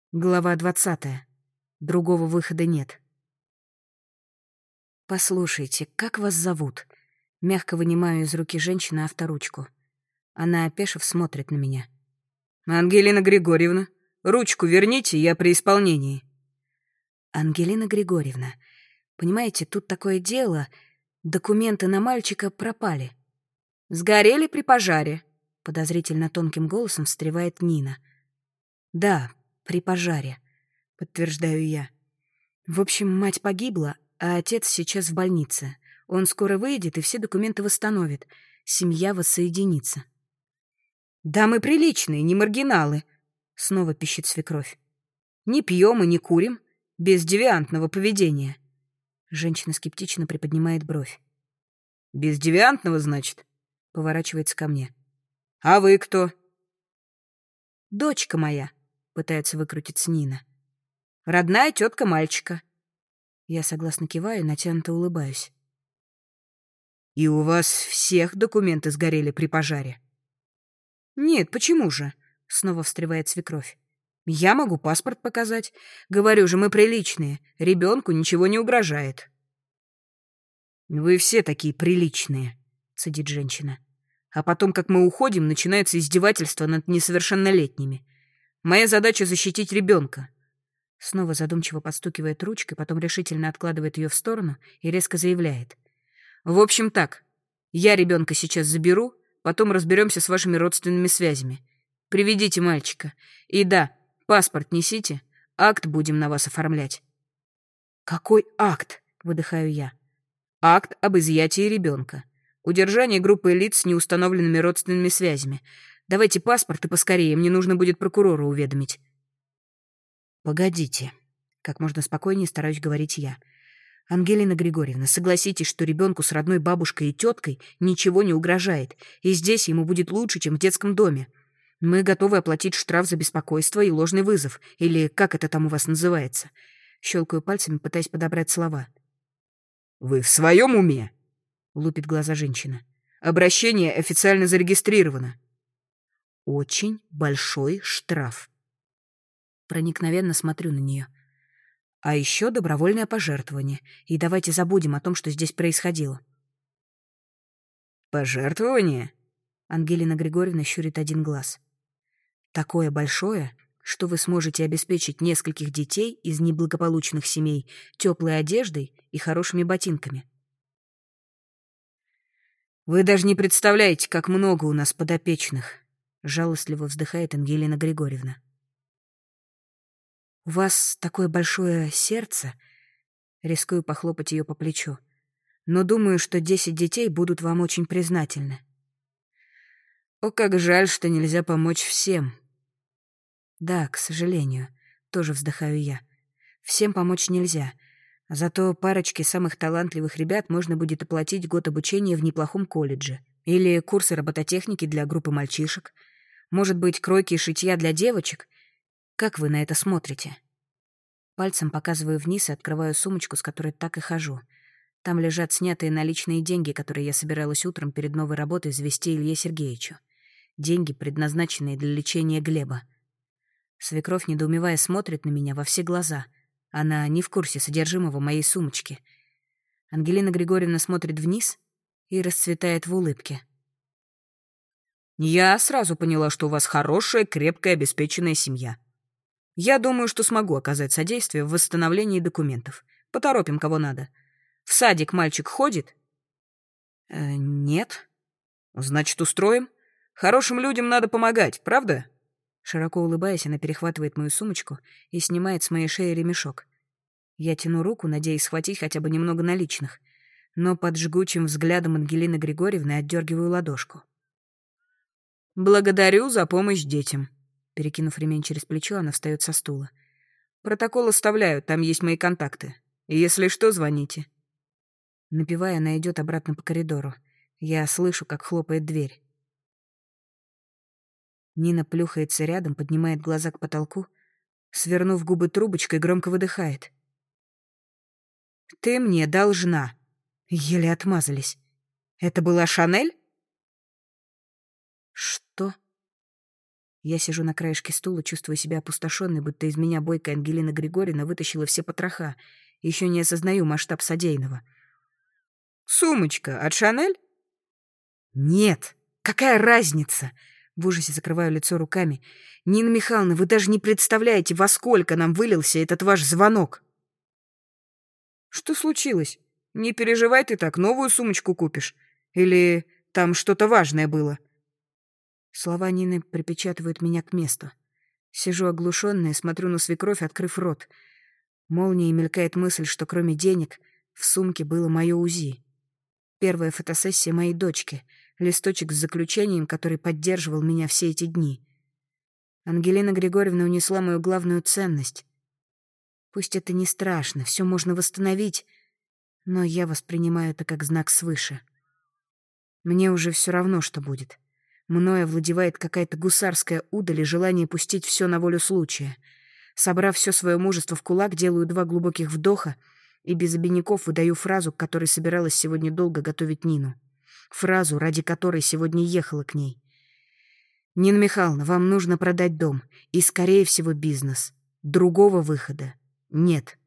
Глава 20. Другого выхода нет. «Послушайте, как вас зовут?» Мягко вынимаю из руки женщины авторучку. Она, опешив, смотрит на меня. «Ангелина Григорьевна, ручку верните, я при исполнении». «Ангелина Григорьевна, понимаете, тут такое дело. Документы на мальчика пропали». «Сгорели при пожаре», — подозрительно тонким голосом встревает Нина. «Да, при пожаре», — подтверждаю я. В общем, мать погибла, а отец сейчас в больнице. Он скоро выйдет и все документы восстановит. Семья воссоединится. «Да мы приличные, не маргиналы», — снова пищит свекровь. «Не пьем и не курим, без девиантного поведения». Женщина скептично приподнимает бровь. «Без девиантного, значит?» — поворачивается ко мне. «А вы кто?» «Дочка моя», — пытается выкрутиться Нина. «Родная тетка мальчика». Я согласно киваю и натянуто улыбаюсь. «И у вас всех документы сгорели при пожаре?» «Нет, почему же?» — снова встревает свекровь. «Я могу паспорт показать. Говорю же, мы приличные. Ребенку ничего не угрожает». «Вы все такие приличные», — цедит женщина. «А потом, как мы уходим, начинается издевательство над несовершеннолетними. Моя задача — защитить ребенка». Снова задумчиво подстукивает ручкой, потом решительно откладывает ее в сторону и резко заявляет. «В общем так, я ребенка сейчас заберу, потом разберемся с вашими родственными связями. Приведите мальчика. И да, паспорт несите, акт будем на вас оформлять». «Какой акт?» — выдыхаю я. «Акт об изъятии ребенка. Удержание группы лиц с неустановленными родственными связями. Давайте паспорт и поскорее, мне нужно будет прокурора уведомить». «Погодите», — как можно спокойнее стараюсь говорить я. «Ангелина Григорьевна, согласитесь, что ребенку с родной бабушкой и теткой ничего не угрожает, и здесь ему будет лучше, чем в детском доме. Мы готовы оплатить штраф за беспокойство и ложный вызов, или как это там у вас называется». Щелкаю пальцами, пытаясь подобрать слова. «Вы в своем уме?» — лупит глаза женщина. «Обращение официально зарегистрировано». «Очень большой штраф». Проникновенно смотрю на нее. А еще добровольное пожертвование. И давайте забудем о том, что здесь происходило. «Пожертвование?» Ангелина Григорьевна щурит один глаз. «Такое большое, что вы сможете обеспечить нескольких детей из неблагополучных семей теплой одеждой и хорошими ботинками». «Вы даже не представляете, как много у нас подопечных», — жалостливо вздыхает Ангелина Григорьевна. «У вас такое большое сердце», — рискую похлопать ее по плечу, «но думаю, что 10 детей будут вам очень признательны». «О, как жаль, что нельзя помочь всем». «Да, к сожалению», — тоже вздыхаю я. «Всем помочь нельзя. Зато парочке самых талантливых ребят можно будет оплатить год обучения в неплохом колледже. Или курсы робототехники для группы мальчишек. Может быть, кройки и шитья для девочек. Как вы на это смотрите?» Пальцем показываю вниз и открываю сумочку, с которой так и хожу. Там лежат снятые наличные деньги, которые я собиралась утром перед новой работой завести Илье Сергеевичу. Деньги, предназначенные для лечения Глеба. Свекровь, недоумевая, смотрит на меня во все глаза. Она не в курсе содержимого моей сумочки. Ангелина Григорьевна смотрит вниз и расцветает в улыбке. «Я сразу поняла, что у вас хорошая, крепкая, обеспеченная семья. Я думаю, что смогу оказать содействие в восстановлении документов. Поторопим, кого надо. В садик мальчик ходит?» «Нет». «Значит, устроим. Хорошим людям надо помогать, правда?» Широко улыбаясь, она перехватывает мою сумочку и снимает с моей шеи ремешок. Я тяну руку, надеясь схватить хотя бы немного наличных, но под жгучим взглядом Ангелины Григорьевны отдергиваю ладошку. «Благодарю за помощь детям». Перекинув ремень через плечо, она встает со стула. «Протокол оставляю, там есть мои контакты. Если что, звоните». Напевая, она идет обратно по коридору. Я слышу, как хлопает дверь. Нина плюхается рядом, поднимает глаза к потолку, свернув губы трубочкой, громко выдыхает. «Ты мне должна». Еле отмазались. «Это была Шанель?» «Что?» Я сижу на краешке стула, чувствую себя опустошенной, будто из меня бойкая Ангелина Григорьевна вытащила все потроха. Еще не осознаю масштаб содеянного. «Сумочка от Шанель?» «Нет! Какая разница?» В ужасе закрываю лицо руками. «Нина Михайловна, вы даже не представляете, во сколько нам вылился этот ваш звонок!» «Что случилось? Не переживай ты так, новую сумочку купишь. Или там что-то важное было?» Слова Нины припечатывают меня к месту. Сижу оглушенная, смотрю на свекровь, открыв рот. Молнией мелькает мысль, что кроме денег в сумке было мое УЗИ. Первая фотосессия моей дочки, листочек с заключением, который поддерживал меня все эти дни. Ангелина Григорьевна унесла мою главную ценность. Пусть это не страшно, все можно восстановить, но я воспринимаю это как знак свыше. Мне уже все равно, что будет. Мною овладевает какая-то гусарская удаль и желание пустить все на волю случая. Собрав все свое мужество в кулак, делаю 2 глубоких вдоха и без обиняков выдаю фразу, к которой собиралась сегодня долго готовить Нину. Фразу, ради которой сегодня ехала к ней. «Нина Михайловна, вам нужно продать дом и, скорее всего, бизнес. Другого выхода нет».